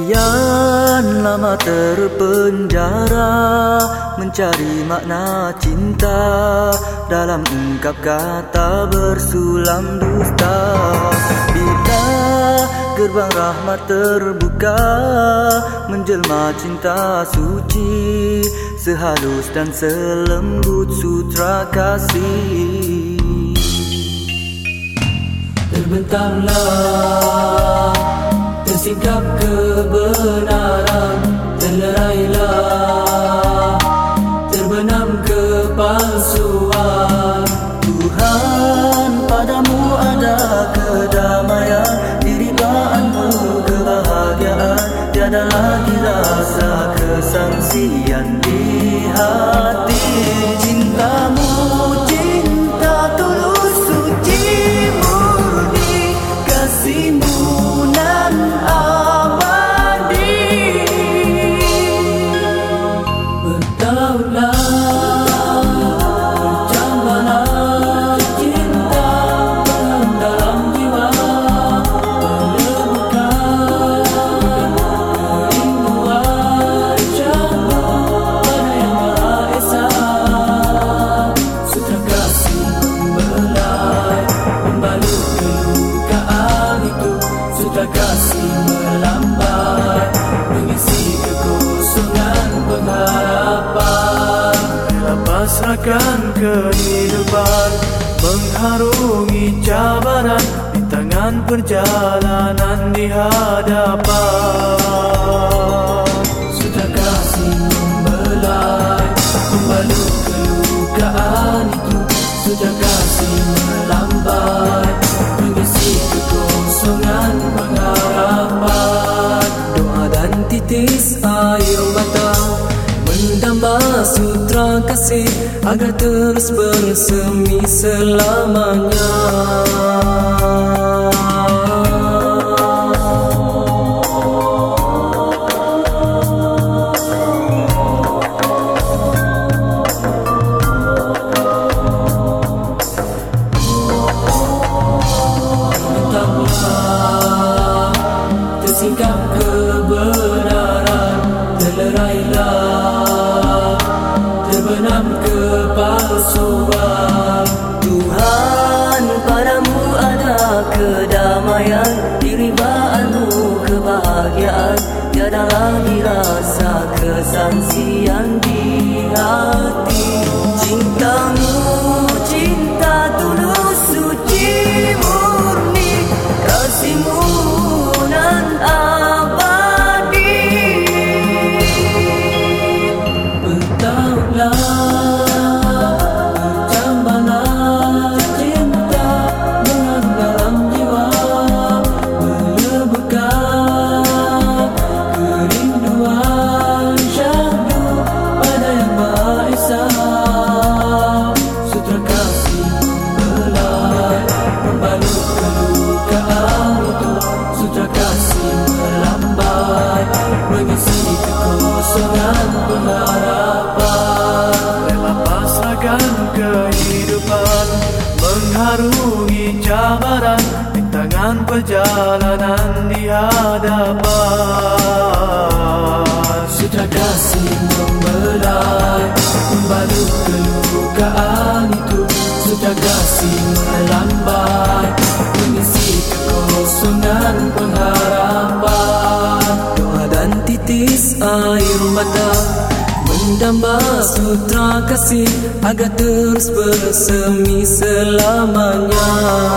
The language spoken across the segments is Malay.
Sekian lama terpenjara mencari makna cinta, dalam ungkap kata bersulam dusta. Bila gerbang rahmat terbuka, menjelma cinta suci, sehalus dan selembut sutra kasih. Terbentanglah, tersingkap kebenaran, terlerailah, terbenam kepalsuan. Tuhan, padamu ada kedamaian, diribaanmu kebahagiaan, tiada lagi rasa kesangsian di hati. Cintamu cinta tulus suci murni, kasihmu nan abadi. Bertautlah, bercambalah cinta dalam jiwa, melebukan kerinduan syahdu pada Yang Maha Esa. Sutra kasih membelai, membalut kelukaan itu. Sutra kasih melambai, mengisi kekosongan pengharapan. Rela pasrahkan kehidupan, mengharungi cabaran, di tangan perjalanan di hadapan. Sutra kasih membelai, membalut kelukaan itu. Sutra kasih melambai, mengisi kekosongan pengharapan. Doa dan titis air mata mendamba sutra kasih, agar terus bersemi selamanya. Tersingkap kebenaran, terlerailah, terbenam kepalsuan. Tuhan, padamu ada kedamaian, diribaanmu kebahagiaan, tiada lagi rasa kesangsian di hati. Cintamu cinta tulus suci murni, kasihmu nan abadi. Bertautlah, bercambalah cinta dalam jiwa, melebukan kerinduan syahdu pada Yang Maha Esa. Sutra kasih membelai, membalut kelukaan itu. Sutra kasih melambai, mengisi kekosongan pengharapan. Rela pasrahkan kehidupan, mengharungi cabaran, di tangan perjalanan di hadapan. Sutra kasih membelai, membalut kelukaan itu. Sutra kasih melambai, mengisi kekosongan pengharapan. Doa dan titis air mata mendamba sutra kasih, agar terus bersemi selamanya.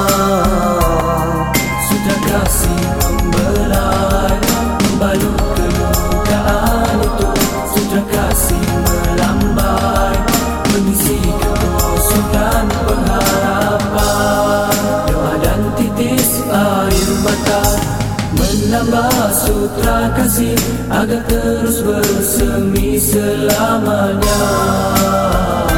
Sutra kasih membelai, membalut kelukaan itu. Sutra kasih melambai, mengisi kekosongan pengharapan. Doa dan titis air mata menambah sutra kasih, agar terus bersemi selamanya.